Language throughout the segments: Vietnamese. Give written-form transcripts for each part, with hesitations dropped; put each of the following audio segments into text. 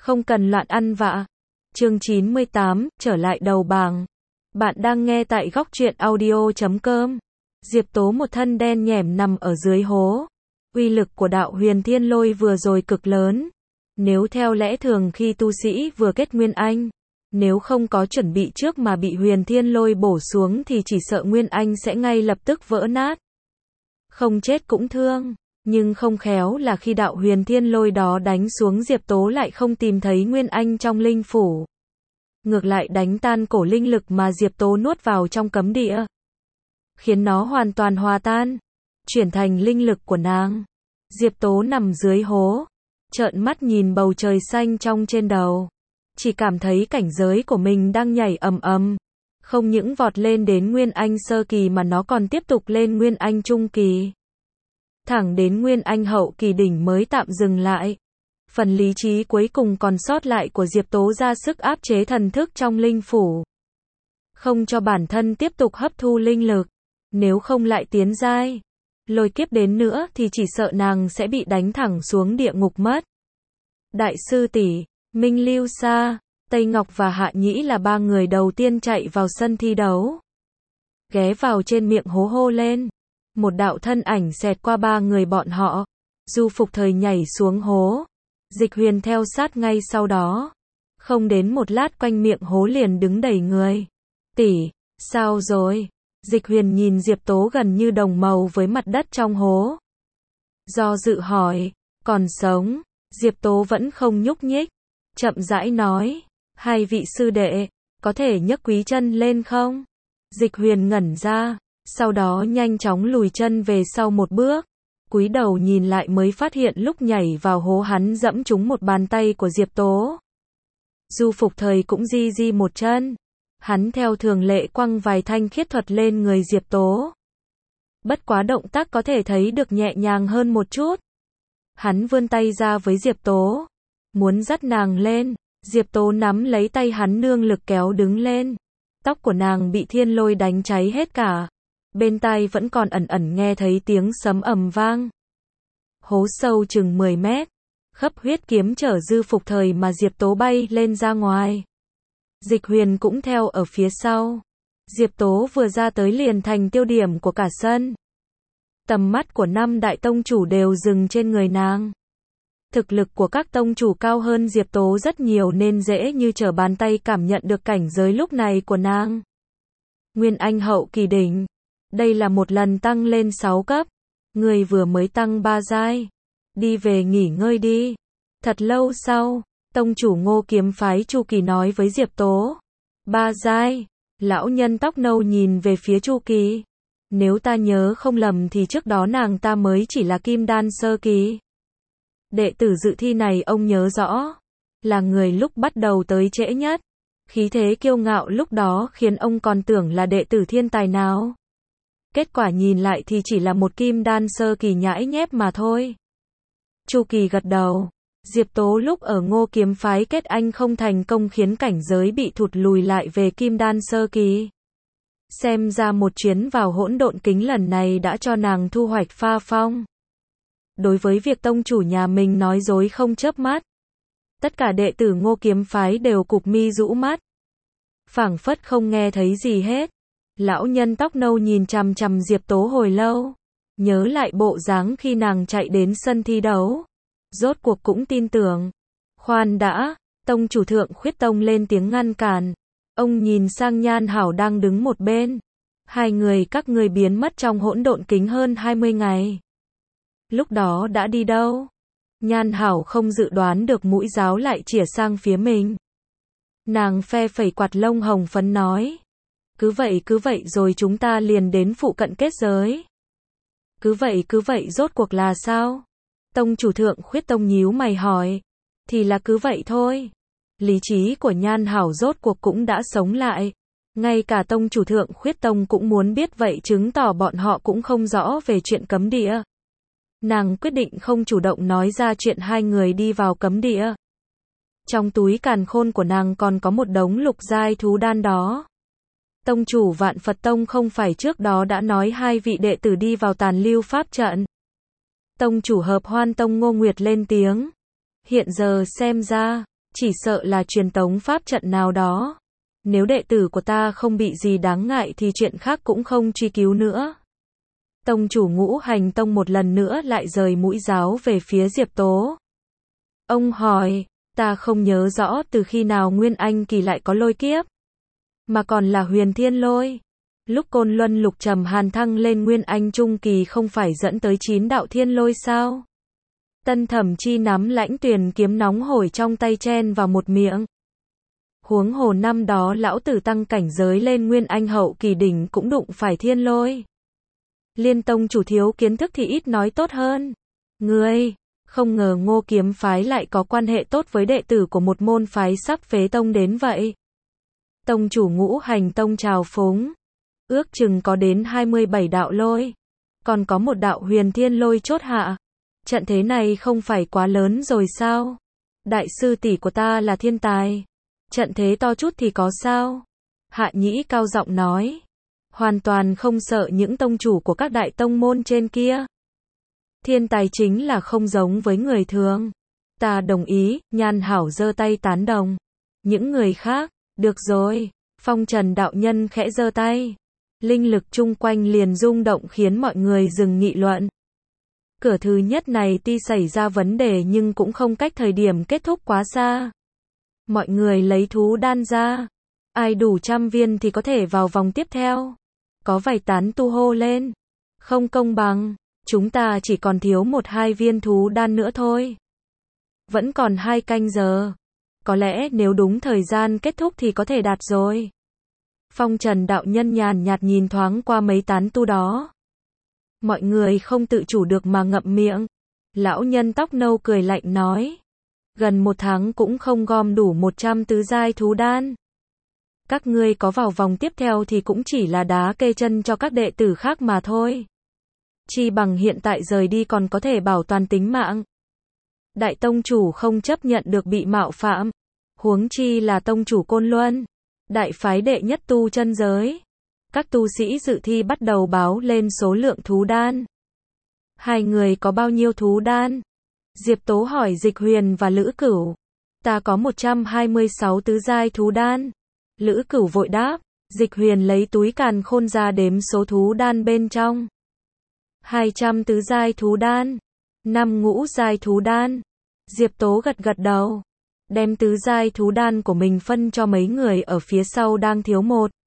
Không cần loạn ăn vạ. Chương 98, trở lại đầu bảng. Bạn đang nghe tại góc truyện audio.com. Diệp Tố một thân đen nhẻm nằm ở dưới hố. Uy lực của đạo huyền thiên lôi vừa rồi cực lớn. Nếu theo lẽ thường khi tu sĩ vừa kết nguyên anh, nếu không có chuẩn bị trước mà bị huyền thiên lôi bổ xuống thì chỉ sợ nguyên anh sẽ ngay lập tức vỡ nát. Không chết cũng thương. Nhưng không khéo là khi đạo huyền thiên lôi đó đánh xuống, Diệp Tố lại không tìm thấy nguyên anh trong linh phủ. Ngược lại đánh tan cổ linh lực mà Diệp Tố nuốt vào trong cấm địa, khiến nó hoàn toàn hòa tan, chuyển thành linh lực của nàng. Diệp Tố nằm dưới hố, trợn mắt nhìn bầu trời xanh trong trên đầu. Chỉ cảm thấy cảnh giới của mình đang nhảy ầm ầm. Không những vọt lên đến nguyên anh sơ kỳ mà nó còn tiếp tục lên nguyên anh trung kỳ. Thẳng đến nguyên anh hậu kỳ đỉnh mới tạm dừng lại. Phần lý trí cuối cùng còn sót lại của Diệp Tố ra sức áp chế thần thức trong linh phủ, không cho bản thân tiếp tục hấp thu linh lực. Nếu không lại tiến giai, lôi kiếp đến nữa thì chỉ sợ nàng sẽ bị đánh thẳng xuống địa ngục mất. Đại sư tỷ, Minh Lưu Sa, Tây Ngọc và Hạ Nhĩ là ba người đầu tiên chạy vào sân thi đấu. Ghé vào trên miệng hố hô lên. Một đạo thân ảnh xẹt qua ba người bọn họ. Du Phục Thời nhảy xuống hố. Dịch Huyền theo sát ngay sau đó. Không đến một lát quanh miệng hố liền đứng đầy người. Tỷ, sao rồi? Dịch Huyền nhìn Diệp Tố gần như đồng màu với mặt đất trong hố. Do dự hỏi, còn sống? Diệp Tố vẫn không nhúc nhích. Chậm rãi nói, hai vị sư đệ, có thể nhấc Quý chân lên không? Dịch Huyền ngẩn ra. Sau đó nhanh chóng lùi chân về sau một bước, cúi đầu nhìn lại mới phát hiện lúc nhảy vào hố hắn dẫm trúng một bàn tay của Diệp Tố. Du Phục Thời cũng di di một chân, hắn theo thường lệ quăng vài thanh khiết thuật lên người Diệp Tố. Bất quá động tác có thể thấy được nhẹ nhàng hơn một chút. Hắn vươn tay ra với Diệp Tố, muốn dắt nàng lên. Diệp Tố nắm lấy tay hắn nương lực kéo đứng lên. Tóc của nàng bị thiên lôi đánh cháy hết cả. Bên tai vẫn còn ẩn ẩn nghe thấy tiếng sấm ầm vang. Hố sâu chừng 10 mét. Khấp huyết kiếm chở Du Phục Thời mà Diệp Tố bay lên ra ngoài. Dịch Huyền cũng theo ở phía sau. Diệp Tố vừa ra tới liền thành tiêu điểm của cả sân. Tầm mắt của 5 đại tông chủ đều dừng trên người nàng. Thực lực của các tông chủ cao hơn Diệp Tố rất nhiều nên dễ như trở bàn tay cảm nhận được cảnh giới lúc này của nàng. Nguyên anh hậu kỳ đỉnh. Đây là một lần tăng lên 6 cấp. Người vừa mới tăng 3 giai. Đi về nghỉ ngơi đi. Thật lâu sau, tông chủ Ngô Kiếm Phái Chu Kỳ nói với Diệp Tố. 3 giai. Lão nhân tóc nâu nhìn về phía Chu Kỳ. Nếu ta nhớ không lầm thì trước đó nàng ta mới chỉ là kim đan sơ kỳ. Đệ tử dự thi này ông nhớ rõ. Là người lúc bắt đầu tới trễ nhất. Khí thế kiêu ngạo lúc đó khiến ông còn tưởng là đệ tử thiên tài nào. Kết quả nhìn lại thì chỉ là một kim đan sơ kỳ nhãi nhép mà thôi. Chu Kỳ gật đầu. Diệp Tố lúc ở Ngô Kiếm Phái kết anh không thành công khiến cảnh giới bị thụt lùi lại về kim đan sơ kỳ. Xem ra một chuyến vào hỗn độn kính lần này đã cho nàng thu hoạch pha phong. Đối với việc tông chủ nhà mình nói dối không chớp mắt, tất cả đệ tử Ngô Kiếm Phái đều cụp mi rũ mắt, phảng phất không nghe thấy gì hết. Lão nhân tóc nâu nhìn chằm chằm Diệp Tố hồi lâu, nhớ lại bộ dáng khi nàng chạy đến sân thi đấu, rốt cuộc cũng tin tưởng. Khoan đã, tông chủ Thượng Khuyết Tông lên tiếng ngăn cản. Ông nhìn sang Nhan Hảo đang đứng một bên. Hai người các ngươi biến mất trong hỗn độn kính hơn 20 ngày. Lúc đó đã đi đâu? Nhan Hảo không dự đoán được mũi giáo lại chĩa sang phía mình. Nàng phe phẩy quạt lông hồng phấn nói. Cứ vậy rồi chúng ta liền đến phụ cận kết giới. Cứ vậy rốt cuộc là sao? Tông chủ Thượng Khuyết Tông nhíu mày hỏi. Thì là cứ vậy thôi. Lý trí của Nhan Hảo rốt cuộc cũng đã sống lại. Ngay cả tông chủ Thượng Khuyết Tông cũng muốn biết vậy chứng tỏ bọn họ cũng không rõ về chuyện cấm địa. Nàng quyết định không chủ động nói ra chuyện hai người đi vào cấm địa. Trong túi càn khôn của nàng còn có một đống lục giai thú đan đó. Tông chủ Vạn Phật Tông không phải trước đó đã nói hai vị đệ tử đi vào tàn lưu pháp trận. Tông chủ Hợp Hoan Tông Ngô Nguyệt lên tiếng. Hiện giờ xem ra, Chỉ sợ là truyền tống pháp trận nào đó. Nếu đệ tử của ta không bị gì đáng ngại thì chuyện khác cũng không truy cứu nữa. Tông chủ Ngũ Hành Tông một lần nữa lại rời mũi giáo về phía Diệp Tố. Ông hỏi, ta không nhớ rõ từ khi nào Nguyên Anh kỳ lại có lôi kiếp. Mà còn là huyền thiên lôi. Lúc Côn Luân Lục Trầm Hàn thăng lên Nguyên Anh trung kỳ không phải dẫn tới 9 đạo thiên lôi sao? Tân Thẩm Chi nắm Lãnh Tuyền kiếm nóng hổi trong tay chen vào một miệng. Huống hồ năm đó lão tử tăng cảnh giới lên Nguyên Anh hậu kỳ đỉnh cũng đụng phải thiên lôi. Liên Tông chủ thiếu kiến thức thì ít nói tốt hơn. Ngươi, không ngờ Ngô kiếm phái lại có quan hệ tốt với đệ tử của một môn phái sắp phế tông đến vậy. Tông chủ Ngũ Hành Tông trào phúng. Ước chừng có đến 27 đạo lôi. Còn có một đạo huyền thiên lôi chốt hạ. Trận thế này không phải quá lớn rồi sao? Đại sư tỷ của ta là thiên tài. Trận thế to chút thì có sao? Hạ Nhĩ cao giọng nói. Hoàn toàn không sợ những tông chủ của các đại tông môn trên kia. Thiên tài chính là không giống với người thường. Ta đồng ý, Nhan Hảo giơ tay tán đồng. Những người khác, được rồi. Phong Trần đạo nhân khẽ giơ tay. Linh lực chung quanh liền rung động khiến mọi người dừng nghị luận. Cửa thứ nhất này tuy xảy ra vấn đề nhưng cũng không cách thời điểm kết thúc quá xa. Mọi người lấy thú đan ra. Ai đủ 100 viên thì có thể vào vòng tiếp theo. Có vài tán tu hô lên. Không công bằng. Chúng ta chỉ còn thiếu 1-2 viên thú đan nữa thôi. Vẫn còn 2 canh giờ. Có lẽ nếu đúng thời gian kết thúc thì có thể đạt rồi. Phong Trần đạo nhân nhàn nhạt nhìn thoáng qua mấy tán tu đó. Mọi người không tự chủ được mà ngậm miệng. Lão nhân tóc nâu cười lạnh nói. Gần 1 tháng cũng không gom đủ 100 tứ giai thú đan. Các ngươi có vào vòng tiếp theo thì cũng chỉ là đá kê chân cho các đệ tử khác mà thôi. Chi bằng hiện tại rời đi còn có thể bảo toàn tính mạng. Đại tông chủ không chấp nhận được bị mạo phạm. Huống chi là tông chủ Côn Luân. Đại phái đệ nhất tu chân giới. Các tu sĩ dự thi bắt đầu báo lên số lượng thú đan. 2 người có bao nhiêu thú đan? Diệp Tố hỏi Dịch Huyền và Lữ Cửu. Ta có 126 tứ giai thú đan. Lữ Cửu vội đáp. Dịch Huyền lấy túi càn khôn ra đếm số thú đan bên trong. 200 tứ giai thú đan. 5 ngũ giai thú đan. Diệp Tố gật gật đầu. Đem tứ giai thú đan của mình phân cho mấy người ở phía sau đang thiếu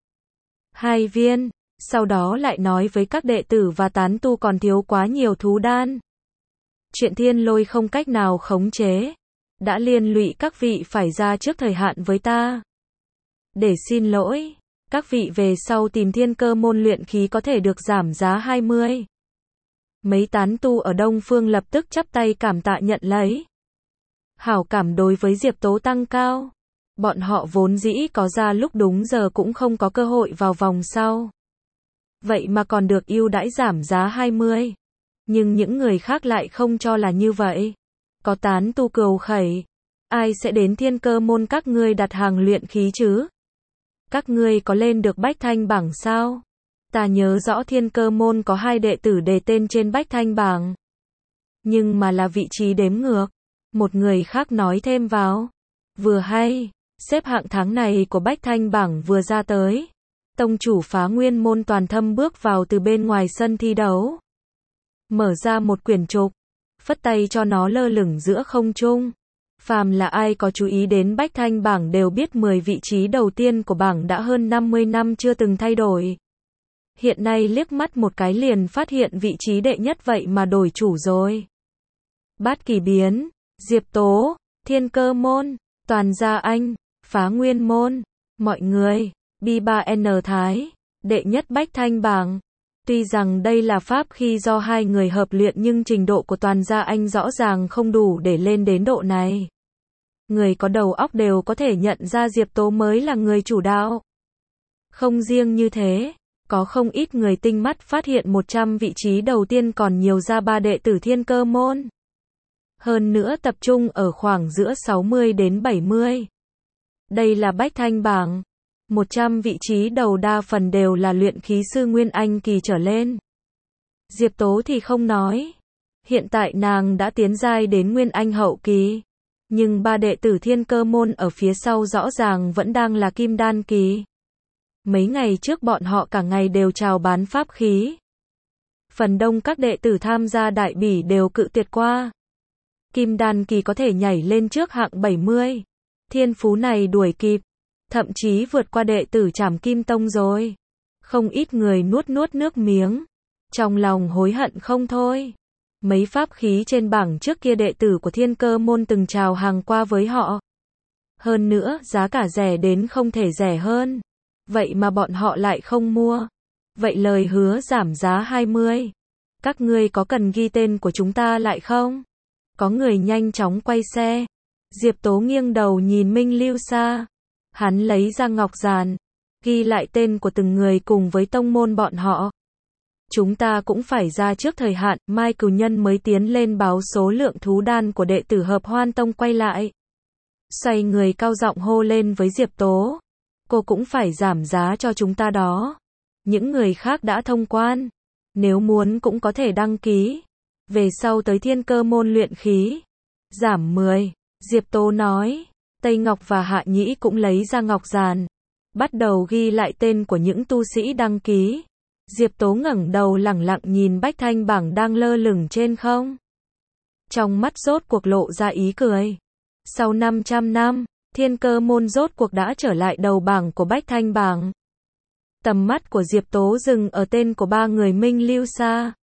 1-2 viên. Sau đó lại nói với các đệ tử và tán tu còn thiếu quá nhiều thú đan. Chuyện thiên lôi không cách nào khống chế. Đã liên lụy các vị phải ra trước thời hạn với ta. Để xin lỗi, các vị về sau tìm Thiên Cơ môn luyện khí có thể được giảm giá 20. Mấy tán tu ở Đông Phương lập tức chắp tay cảm tạ nhận lấy. Hảo cảm đối với Diệp Tố tăng cao. Bọn họ vốn dĩ có ra lúc đúng giờ cũng không có cơ hội vào vòng sau. Vậy mà còn được ưu đãi giảm giá 20. Nhưng những người khác lại không cho là như vậy. Có tán tu cừu khẩy. Ai sẽ đến Thiên Cơ môn các ngươi đặt hàng luyện khí chứ? Các ngươi có lên được Bách Thanh bảng sao? Ta nhớ rõ Thiên Cơ môn có 2 đệ tử đề tên trên Bách Thanh bảng. Nhưng mà là vị trí đếm ngược. Một người khác nói thêm vào. Vừa hay, xếp hạng tháng này của Bách Thanh bảng vừa ra tới. Tông chủ Phá Nguyên môn Toàn Thâm bước vào từ bên ngoài sân thi đấu. Mở ra một quyển trục. Phất tay cho nó lơ lửng giữa không trung. Phàm là ai có chú ý đến Bách Thanh bảng đều biết 10 vị trí đầu tiên của bảng đã hơn 50 năm chưa từng thay đổi. Hiện nay liếc mắt một cái liền phát hiện vị trí đệ nhất vậy mà đổi chủ rồi. Bát Kỳ Biến, Diệp Tố, Thiên Cơ môn, Toàn Gia Anh, Phá Nguyên môn, mọi người, B3N Thái, đệ nhất Bách Thanh bảng. Tuy rằng đây là pháp khi do 2 người hợp luyện nhưng trình độ của Toàn Gia Anh rõ ràng không đủ để lên đến độ này. Người có đầu óc đều có thể nhận ra Diệp Tố mới là người chủ đạo. Không riêng như thế, có không ít người tinh mắt phát hiện 100 vị trí đầu tiên còn nhiều ra 3 đệ tử Thiên Cơ môn. Hơn nữa tập trung ở khoảng giữa 60 đến 70. Đây là Bách Thanh bảng. 100 vị trí đầu đa phần đều là luyện khí sư Nguyên Anh kỳ trở lên. Diệp Tố thì không nói. Hiện tại nàng đã tiến giai đến Nguyên Anh hậu kỳ. Nhưng ba đệ tử Thiên Cơ môn ở phía sau rõ ràng vẫn đang là kim đan kỳ. Mấy ngày trước bọn họ cả ngày đều chào bán pháp khí. Phần đông các đệ tử tham gia đại bỉ đều cự tuyệt qua. Kim đan kỳ có thể nhảy lên trước hạng 70. Thiên phú này đuổi kịp, thậm chí vượt qua đệ tử Trảm Kim Tông rồi. Không ít người nuốt nước miếng, trong lòng hối hận không thôi. Mấy pháp khí trên bảng trước kia đệ tử của Thiên Cơ môn từng chào hàng qua với họ. Hơn nữa, giá cả rẻ đến không thể rẻ hơn. Vậy mà bọn họ lại không mua. Vậy lời hứa giảm giá 20. Các ngươi có cần ghi tên của chúng ta lại không? Có người nhanh chóng quay xe. Diệp Tố nghiêng đầu nhìn Minh Lưu Sa. Hắn lấy ra ngọc giản, ghi lại tên của từng người cùng với tông môn bọn họ. Chúng ta cũng phải ra trước thời hạn, mai cửu nhân mới tiến lên báo số lượng thú đan của đệ tử Hợp Hoan Tông quay lại. Xoay người cao giọng hô lên với Diệp Tố. Cô cũng phải giảm giá cho chúng ta đó. Những người khác đã thông quan. Nếu muốn cũng có thể đăng ký. Về sau tới Thiên Cơ môn luyện khí. Giảm 10. Diệp Tố nói. Tây Ngọc và Hạ Nhĩ cũng lấy ra ngọc giản. Bắt đầu ghi lại tên của những tu sĩ đăng ký. Diệp Tố ngẩng đầu lẳng lặng nhìn bách thanh bảng đang lơ lửng trên không. Trong mắt rốt cuộc lộ ra ý cười. Sau 500 năm, Thiên Cơ môn rốt cuộc đã trở lại đầu bảng của bách thanh bảng. Tầm mắt của Diệp Tố dừng ở tên của ba người Minh Lưu Sa.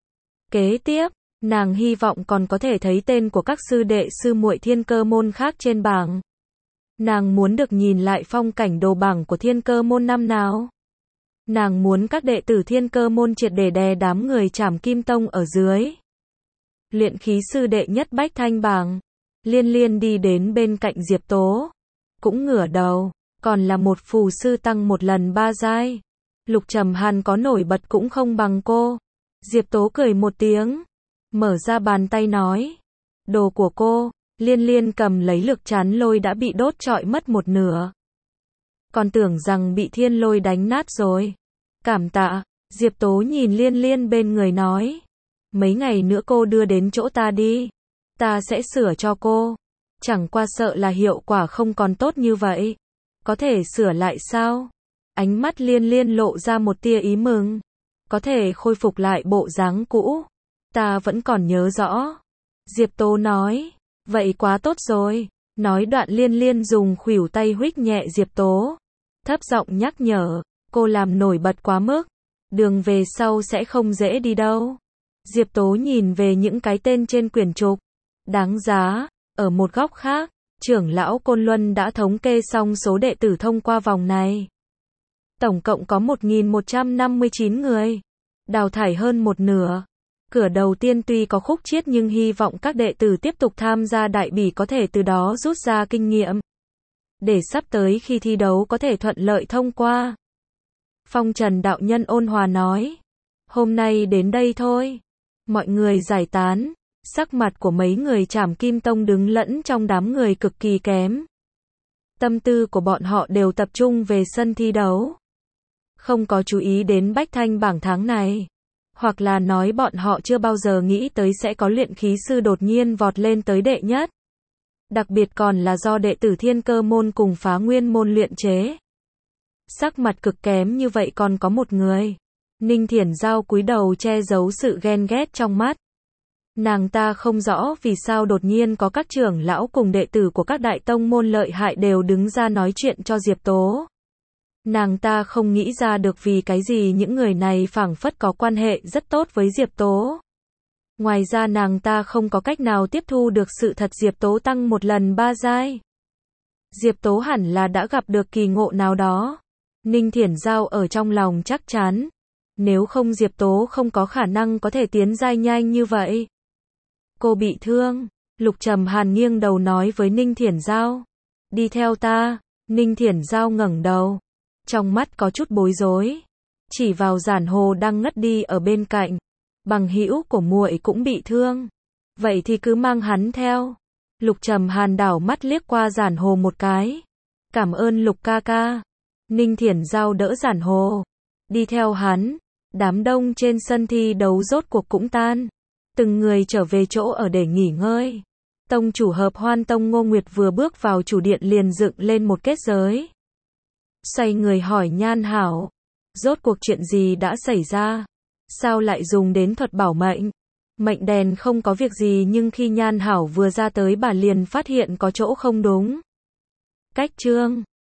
Kế tiếp, nàng hy vọng còn có thể thấy tên của các sư đệ sư muội Thiên Cơ môn khác trên bảng. Nàng muốn được nhìn lại phong cảnh đồ bảng của Thiên Cơ môn năm nào. Nàng muốn các đệ tử Thiên Cơ môn triệt để đè đám người Trảm Kim Tông ở dưới. Luyện khí sư đệ nhất bách thanh bảng. Liên Liên đi đến bên cạnh Diệp Tố. Cũng ngửa đầu, còn là một phù sư tăng một lần 3 giai. Lục Trầm Hàn có nổi bật cũng không bằng cô. Diệp Tố cười một tiếng, mở ra bàn tay nói. Đồ của cô. Liên Liên cầm lấy lực chắn lôi đã bị đốt trọi mất một nửa. Còn tưởng rằng bị thiên lôi đánh nát rồi. Cảm tạ. Diệp Tố nhìn Liên Liên bên người nói. Mấy ngày nữa cô đưa đến chỗ ta đi. Ta sẽ sửa cho cô. Chẳng qua sợ là hiệu quả không còn tốt như vậy. Có thể sửa lại sao? Ánh mắt Liên Liên lộ ra một tia ý mừng. Có thể khôi phục lại bộ dáng cũ. Ta vẫn còn nhớ rõ. Diệp Tố nói. Vậy quá tốt rồi. Nói đoạn Liên Liên dùng khuỷu tay huých nhẹ Diệp Tố. Thấp giọng nhắc nhở. Cô làm nổi bật quá mức. Đường về sau sẽ không dễ đi đâu. Diệp Tố nhìn về những cái tên trên quyển trục. Đáng giá. Ở một góc khác, trưởng lão Côn Luân đã thống kê xong số đệ tử thông qua vòng này. Tổng cộng có 1.159 người. Đào thải hơn một nửa. Cửa đầu tiên tuy có khúc chiết nhưng hy vọng các đệ tử tiếp tục tham gia đại bỉ có thể từ đó rút ra kinh nghiệm. Để sắp tới khi thi đấu có thể thuận lợi thông qua. Phong Trần đạo nhân ôn hòa nói. Hôm nay đến đây thôi. Mọi người giải tán. Sắc mặt của mấy người Trảm Kim Tông đứng lẫn trong đám người cực kỳ kém. Tâm tư của bọn họ đều tập trung về sân thi đấu. Không có chú ý đến bách thanh bảng tháng này. Hoặc là nói bọn họ chưa bao giờ nghĩ tới sẽ có luyện khí sư đột nhiên vọt lên tới đệ nhất. Đặc biệt còn là do đệ tử Thiên Cơ môn cùng Phá Nguyên môn luyện chế. Sắc mặt cực kém như vậy còn có một người. Ninh Thiển Giao cúi đầu che giấu sự ghen ghét trong mắt. Nàng ta không rõ vì sao đột nhiên có các trưởng lão cùng đệ tử của các đại tông môn lợi hại đều đứng ra nói chuyện cho Diệp Tố. Nàng ta không nghĩ ra được vì cái gì những người này phảng phất có quan hệ rất tốt với Diệp Tố. Ngoài ra nàng ta không có cách nào tiếp thu được sự thật Diệp Tố tăng một lần 3 giai. Diệp Tố hẳn là đã gặp được kỳ ngộ nào đó. Ninh Thiển Giao ở trong lòng chắc chắn. Nếu không Diệp Tố không có khả năng có thể tiến giai nhanh như vậy. Cô bị thương. Lục Trầm Hàn nghiêng đầu nói với Ninh Thiển Giao. Đi theo ta. Ninh Thiển Giao ngẩng đầu. Trong mắt có chút bối rối. Chỉ vào giản hồ đang ngất đi ở bên cạnh. Bằng hữu của muội cũng bị thương. Vậy thì cứ mang hắn theo. Lục Trầm Hàn đảo mắt liếc qua giản hồ một cái. Cảm ơn Lục ca ca. Ninh Thiển Giao đỡ giản hồ. Đi theo hắn. Đám đông trên sân thi đấu rốt cuộc cũng tan. Từng người trở về chỗ ở để nghỉ ngơi. Tông chủ Hợp Hoan Tông Ngô Nguyệt vừa bước vào chủ điện liền dựng lên một kết giới. Xoay người hỏi Nhan Hảo, rốt cuộc chuyện gì đã xảy ra? Sao lại dùng đến thuật bảo mệnh? Mệnh đèn không có việc gì nhưng khi Nhan Hảo vừa ra tới bà liền phát hiện có chỗ không đúng. Cách chương